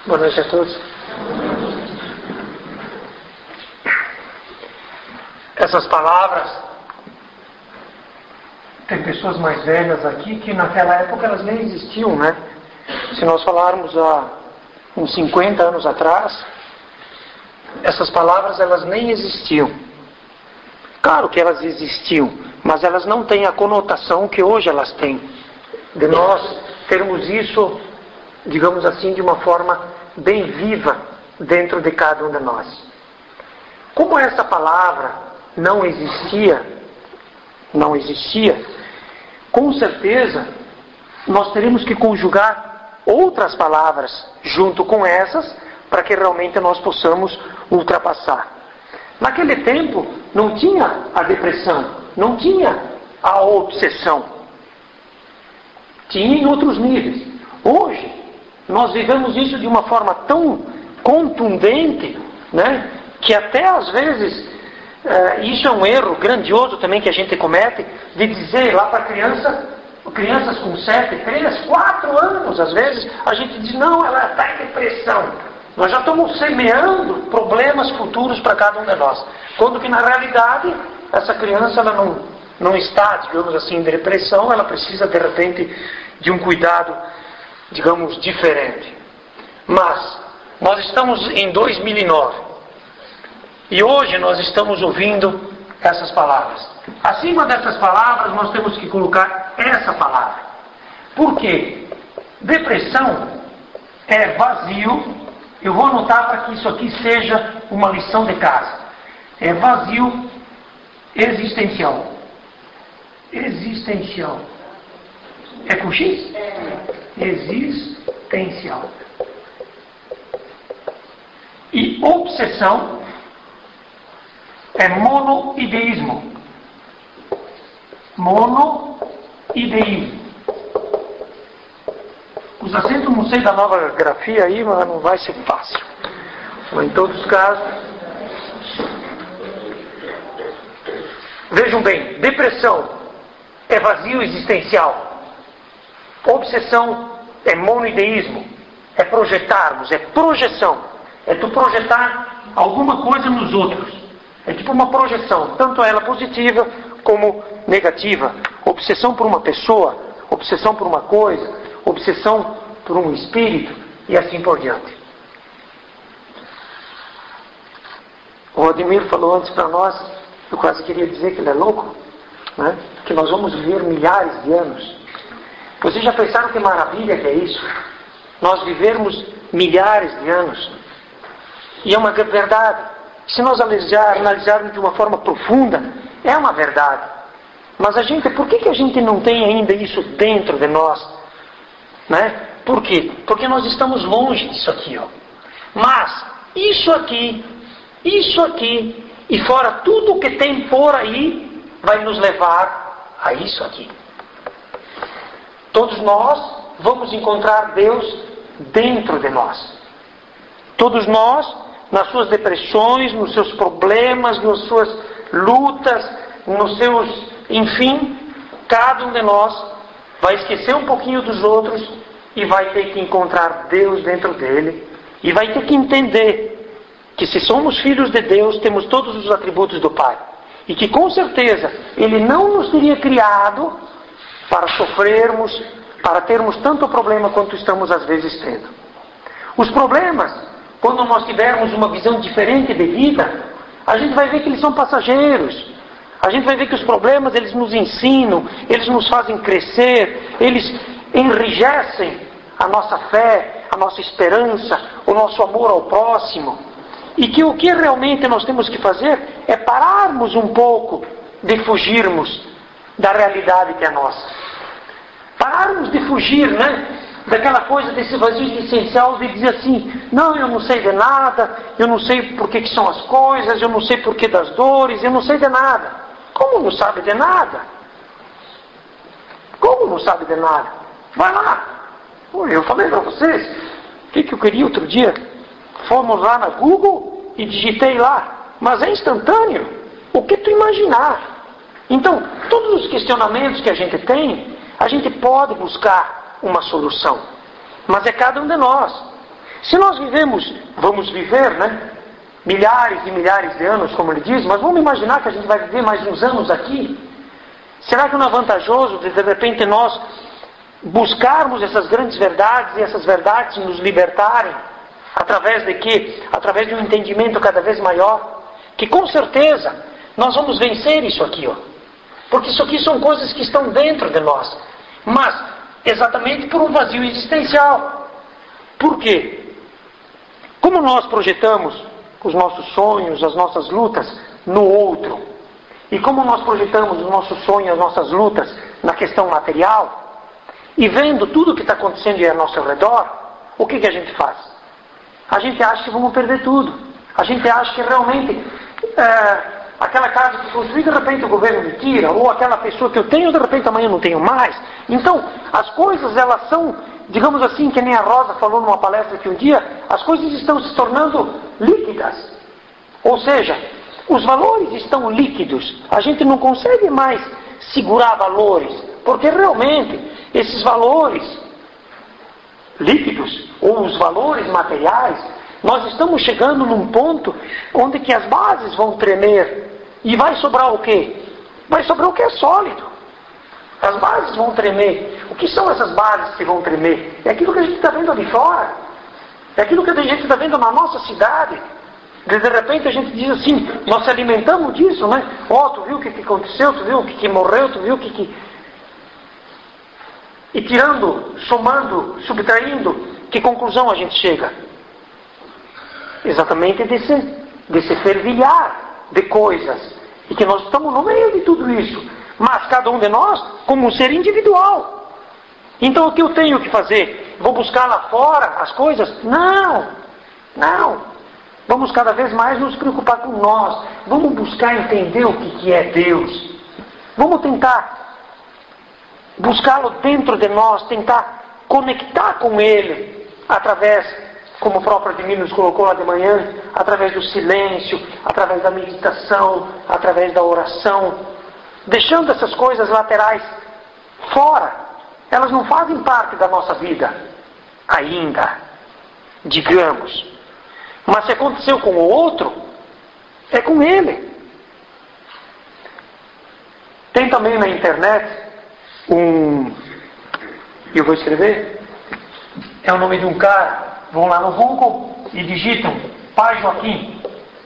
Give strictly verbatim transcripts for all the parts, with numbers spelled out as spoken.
Boa noite a todos. Essas palavras, tem pessoas mais velhas aqui que naquela época elas nem existiam, né? Se nós falarmos há uns cinquenta anos atrás, essas palavras elas nem existiam. Claro que elas existiam, mas elas não têm a conotação que hoje elas têm. De nós termos isso, digamos assim, de uma forma bem viva dentro de cada um de nós. Como essa palavra não existia, não existia, com certeza nós teremos que conjugar outras palavras junto com essas para que realmente nós possamos ultrapassar. Naquele tempo não tinha a depressão, não tinha a obsessão. Tinha em outros níveis. Hoje nós vivemos isso de uma forma tão contundente, né, que até às vezes, uh, isso é um erro grandioso também que a gente comete, de dizer lá para criança, crianças com sete, três, quatro anos, às vezes, a gente diz, não, ela está em depressão. Nós já estamos semeando problemas futuros para cada um de nós. Quando que na realidade, essa criança ela não, não está, digamos assim, em depressão, ela precisa de repente de um cuidado, digamos, diferente. Mas nós estamos em dois mil e nove e hoje nós estamos ouvindo essas palavras. Acima dessas palavras nós temos que colocar essa palavra. Por quê? Depressão é vazio. Eu vou anotar para que isso aqui seja uma lição de casa. É vazio existencial. Existencial. É com X? Existencial. E obsessão é monoideísmo. Monoideísmo. Os acentos não sei da nova grafia aí, mas não vai ser fácil. Mas em todos os casos, vejam bem, depressão é vazio existencial. Obsessão é monoideísmo, é projetarmos, é projeção. É tu projetar alguma coisa nos outros. É tipo uma projeção, tanto ela positiva como negativa. Obsessão por uma pessoa, obsessão por uma coisa, obsessão por um espírito e assim por diante. O Rodimir falou antes para nós, eu quase queria dizer que ele é louco, né? Que nós vamos viver milhares de anos. Vocês já pensaram que maravilha que é isso? Nós vivermos milhares de anos. E é uma verdade. Se nós analisar, analisarmos de uma forma profunda, é uma verdade. Mas a gente, por que, que a gente não tem ainda isso dentro de nós? Né? Por quê? Porque nós estamos longe disso aqui. Ó. Mas, isso aqui, isso aqui, e fora tudo o que tem por aí, vai nos levar a isso aqui. Todos nós vamos encontrar Deus dentro de nós. Todos nós, nas suas depressões, nos seus problemas, nas suas lutas, nos seus, enfim, cada um de nós vai esquecer um pouquinho dos outros e vai ter que encontrar Deus dentro dele e vai ter que entender que se somos filhos de Deus, temos todos os atributos do Pai e que com certeza Ele não nos teria criado para sofrermos, para termos tanto problema quanto estamos às vezes tendo. Os problemas, quando nós tivermos uma visão diferente de vida, a gente vai ver que eles são passageiros. A gente vai ver que os problemas, eles nos ensinam, eles nos fazem crescer, eles enrijecem a nossa fé, a nossa esperança, o nosso amor ao próximo. E que o que realmente nós temos que fazer é pararmos um pouco de fugirmos da realidade que é nossa. Pararmos de fugir, né? Daquela coisa desse vazio existencial de dizer assim, não, eu não sei de nada, eu não sei por que, que são as coisas, eu não sei por que das dores, eu não sei de nada. Como não sabe de nada? Como não sabe de nada? Vai lá. Eu falei para vocês, o que, que eu queria outro dia? Fomos lá na Google e digitei lá, mas é instantâneo. O que tu imaginar? Então, todos os questionamentos que a gente tem, a gente pode buscar uma solução. Mas é cada um de nós. Se nós vivemos, vamos viver, né? Milhares e milhares de anos, como ele diz, mas vamos imaginar que a gente vai viver mais uns anos aqui. Será que não é vantajoso, de, de repente, nós buscarmos essas grandes verdades e essas verdades nos libertarem? Através de quê? Através de um entendimento cada vez maior. Que com certeza nós vamos vencer isso aqui, ó. Porque isso aqui são coisas que estão dentro de nós. Mas, exatamente por um vazio existencial. Por quê? Como nós projetamos os nossos sonhos, as nossas lutas no outro, e como nós projetamos os nossos sonhos, as nossas lutas na questão material, e vendo tudo o que está acontecendo ao nosso redor, o que, que a gente faz? A gente acha que vamos perder tudo. A gente acha que realmente é, aquela casa que construí, de repente o governo me tira, ou aquela pessoa que eu tenho, de repente amanhã eu não tenho mais. Então, as coisas, elas são, digamos assim, que nem a Rosa falou numa palestra que um dia, as coisas estão se tornando líquidas. Ou seja, os valores estão líquidos. A gente não consegue mais segurar valores, porque realmente esses valores líquidos, ou os valores materiais, nós estamos chegando num ponto onde que as bases vão tremer. E vai sobrar o quê? Vai sobrar o que é sólido. As bases vão tremer. O que são essas bases que vão tremer? É aquilo que a gente está vendo ali fora. É aquilo que a gente está vendo na nossa cidade. De, de repente a gente diz assim, nós se alimentamos disso, né? Ó, oh, tu viu o que, que aconteceu, tu viu o que, que morreu, tu viu o que, que... E tirando, somando, subtraindo, que conclusão a gente chega? Exatamente desse, desse fervilhar de coisas. E que nós estamos no meio de tudo isso. Mas cada um de nós como um ser individual. Então o que eu tenho que fazer? Vou buscar lá fora as coisas? Não, não. Vamos cada vez mais nos preocupar com nós. Vamos buscar entender o que, que é Deus. Vamos tentar buscá-lo dentro de nós, tentar conectar com Ele através, como o próprio Ademir nos colocou lá de manhã, através do silêncio, através da meditação, através da oração, deixando essas coisas laterais fora. Elas não fazem parte da nossa vida ainda, digamos. Mas se aconteceu com o outro, é com ele. Tem também na internet um... eu vou escrever. É o nome de um cara. Vão lá no Google e digitam Pai Joaquim.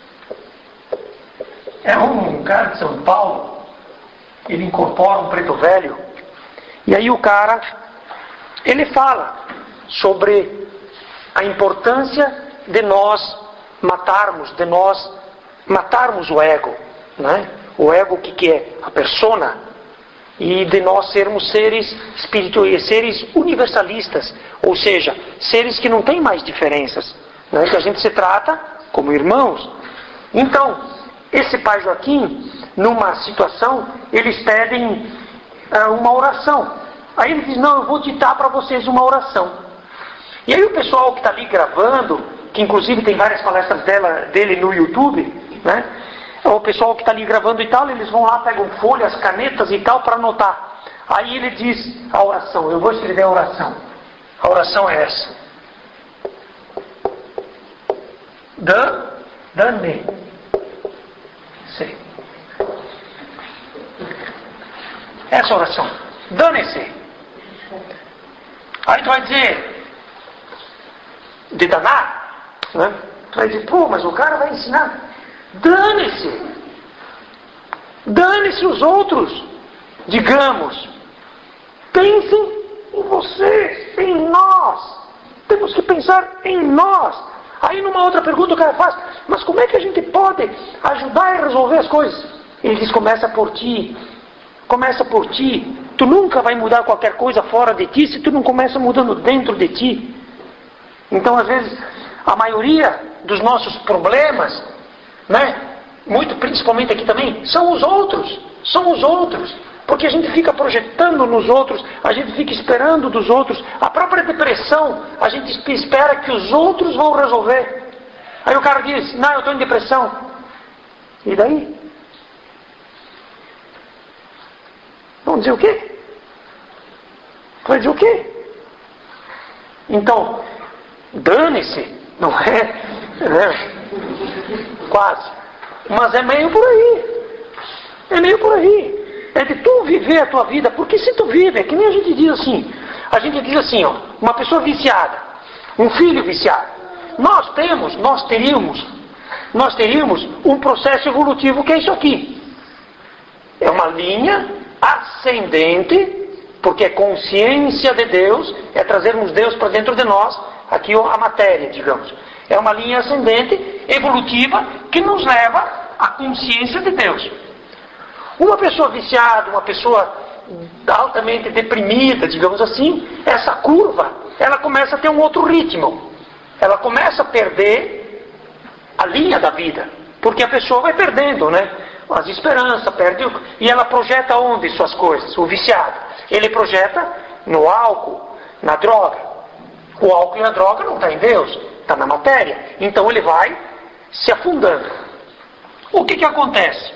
É um cara de São Paulo. Ele incorpora um preto velho. E aí o cara, ele fala sobre a importância de nós matarmos, de nós matarmos o ego, né? O ego que, que é a persona, e de nós sermos seres espirituais, seres universalistas, ou seja, seres que não têm mais diferenças, né? Que a gente se trata como irmãos. Então, esse Pai Joaquim, numa situação, eles pedem uh, uma oração. Aí ele diz, não, eu vou ditar para vocês uma oração. E aí o pessoal que está ali gravando, que inclusive tem várias palestras dela, dele no YouTube, né? O pessoal que está ali gravando e tal, eles vão lá, pegam folhas, canetas e tal para anotar. Aí ele diz a oração, eu vou escrever a oração. A oração é essa. Dan, dane. Sei. Essa oração. Dane-se. Aí tu vai dizer, de danar? Né? Tu vai dizer, pô, mas o cara vai ensinar. Dane-se. Dane-se os outros. Digamos, pensem em vocês, em nós. Temos que pensar em nós. Aí numa outra pergunta o cara faz, mas como é que a gente pode ajudar a resolver as coisas? Ele diz, começa por ti. Começa por ti. Tu nunca vai mudar qualquer coisa fora de ti se tu não começa mudando dentro de ti. Então às vezes a maioria dos nossos problemas, né, muito principalmente aqui também, são os outros, são os outros, porque a gente fica projetando nos outros, a gente fica esperando dos outros, a própria depressão, a gente espera que os outros vão resolver. Aí o cara diz, não, eu estou em depressão. E daí? Vão dizer o quê? Vai dizer o quê? Então, dane-se, não é? é? Quase. Mas é meio por aí. É meio por aí. É de tu viver a tua vida, porque se tu vive, é que nem a gente diz assim, a gente diz assim, ó, uma pessoa viciada, um filho viciado, nós temos, nós teríamos, nós teríamos um processo evolutivo que é isso aqui. É uma linha ascendente, porque é consciência de Deus, é trazermos Deus para dentro de nós, aqui a matéria, digamos. É uma linha ascendente, evolutiva, que nos leva à consciência de Deus. Uma pessoa viciada, uma pessoa altamente deprimida, digamos assim, essa curva, ela começa a ter um outro ritmo. Ela começa a perder a linha da vida, porque a pessoa vai perdendo, né? As esperanças, perde, e ela projeta onde suas coisas? O viciado. Ele projeta no álcool, na droga. O álcool e a droga não está em Deus, está na matéria. Então ele vai se afundando. O que que acontece?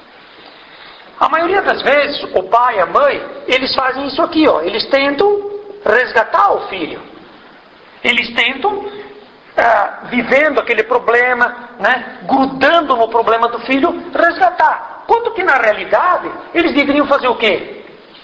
A maioria das vezes, o pai e a mãe, eles fazem isso aqui, ó. Eles tentam resgatar o filho. Eles tentam, ah, vivendo aquele problema, né, grudando no problema do filho, resgatar. Quando que na realidade, eles deveriam fazer o quê?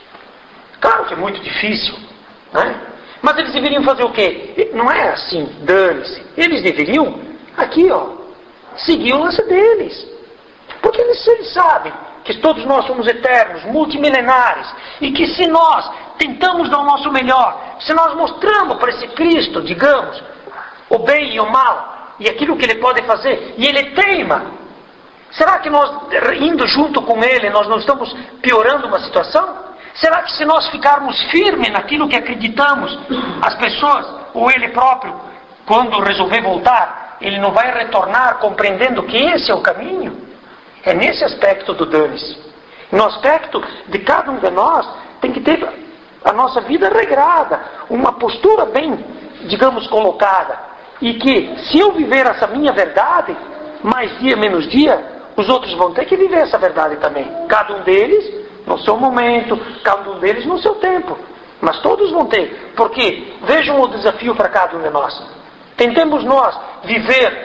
Claro que é muito difícil, né? Mas eles deveriam fazer o quê? Não é assim, dane-se. Eles deveriam, aqui, ó, seguir o lance deles. Porque eles, eles sabem que todos nós somos eternos, multimilenares, e que se nós tentamos dar o nosso melhor, se nós mostramos para esse Cristo, digamos, o bem e o mal, e aquilo que Ele pode fazer, e Ele teima, será que nós, indo junto com Ele, nós não estamos piorando uma situação? Será que se nós ficarmos firmes naquilo que acreditamos, as pessoas, ou Ele próprio, quando resolver voltar, Ele não vai retornar compreendendo que esse é o caminho? É nesse aspecto do dane-se. No aspecto de cada um de nós, tem que ter a nossa vida regrada, uma postura bem, digamos, colocada. E que, se eu viver essa minha verdade, mais dia, menos dia, os outros vão ter que viver essa verdade também. Cada um deles no seu momento, cada um deles no seu tempo. Mas todos vão ter. Porque, vejam o desafio para cada um de nós. Tentemos nós viver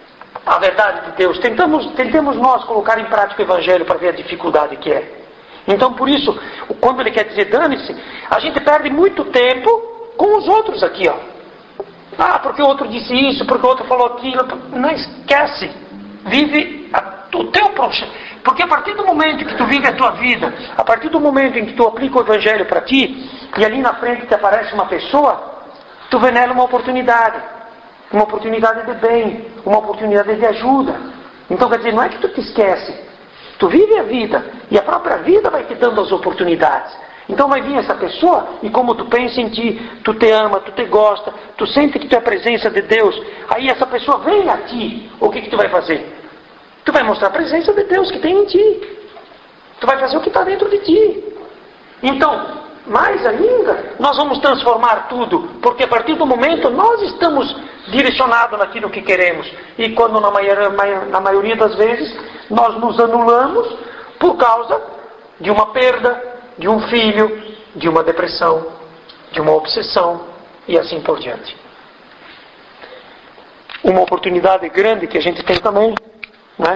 a verdade de Deus. Tentamos, tentemos nós colocar em prática o Evangelho para ver a dificuldade que é. Então, por isso, quando ele quer dizer dane-se, a gente perde muito tempo com os outros aqui, ó. Ah, porque o outro disse isso, porque o outro falou aquilo. Não esquece. Vive a, o teu processo. Porque a partir do momento que tu vive a tua vida, a partir do momento em que tu aplica o Evangelho para ti, e ali na frente te aparece uma pessoa, tu vê nela uma oportunidade. Uma oportunidade de bem, uma oportunidade de ajuda. Então, quer dizer, não é que tu te esquece. Tu vive a vida, e a própria vida vai te dando as oportunidades. Então vai vir essa pessoa, e como tu pensa em ti, tu te ama, tu te gosta, tu sente que tu é a presença de Deus, aí essa pessoa vem a ti, o que que tu vai fazer? Tu vai mostrar a presença de Deus que tem em ti. Tu vai fazer o que está dentro de ti. Então, mais ainda, nós vamos transformar tudo, porque a partir do momento nós estamos direcionados naquilo que queremos. E quando na maioria, na maioria das vezes nós nos anulamos por causa de uma perda, de um filho, de uma depressão, de uma obsessão e assim por diante. Uma oportunidade grande que a gente tem também, né?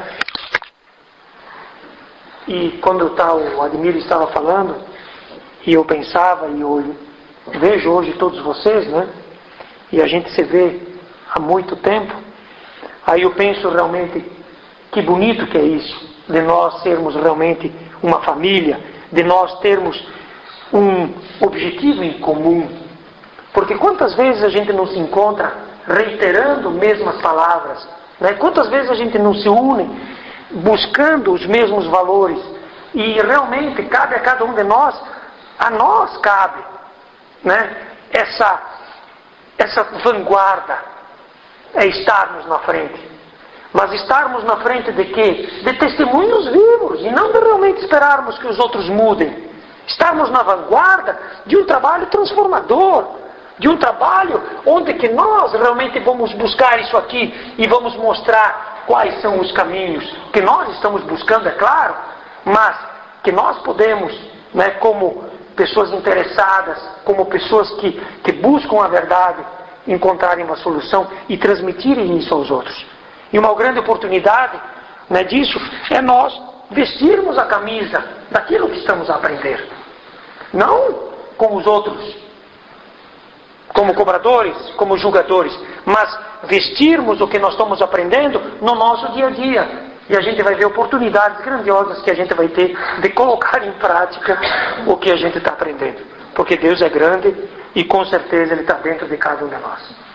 E quando tá, o Admir estava falando, e eu pensava, e eu vejo hoje todos vocês, né? E a gente se vê há muito tempo. Aí eu penso realmente, que bonito que é isso, de nós sermos realmente uma família, de nós termos um objetivo em comum. Porque quantas vezes a gente não se encontra reiterando mesmas palavras, né? Quantas vezes a gente não se une buscando os mesmos valores, e realmente cabe a cada um de nós, a nós cabe, né, essa, essa vanguarda, é estarmos na frente. Mas estarmos na frente de quê? De testemunhos vivos, e não de realmente esperarmos que os outros mudem. Estarmos na vanguarda de um trabalho transformador, de um trabalho onde que nós realmente vamos buscar isso aqui e vamos mostrar quais são os caminhos que nós estamos buscando, é claro, mas que nós podemos, né, como pessoas interessadas, como pessoas que, que buscam a verdade, encontrarem uma solução e transmitirem isso aos outros. E uma grande oportunidade, né, disso é nós vestirmos a camisa daquilo que estamos a aprender. Não como os outros, como cobradores, como julgadores, mas vestirmos o que nós estamos aprendendo no nosso dia a dia. E a gente vai ver oportunidades grandiosas que a gente vai ter de colocar em prática o que a gente está aprendendo. Porque Deus é grande e com certeza Ele está dentro de cada um de nós.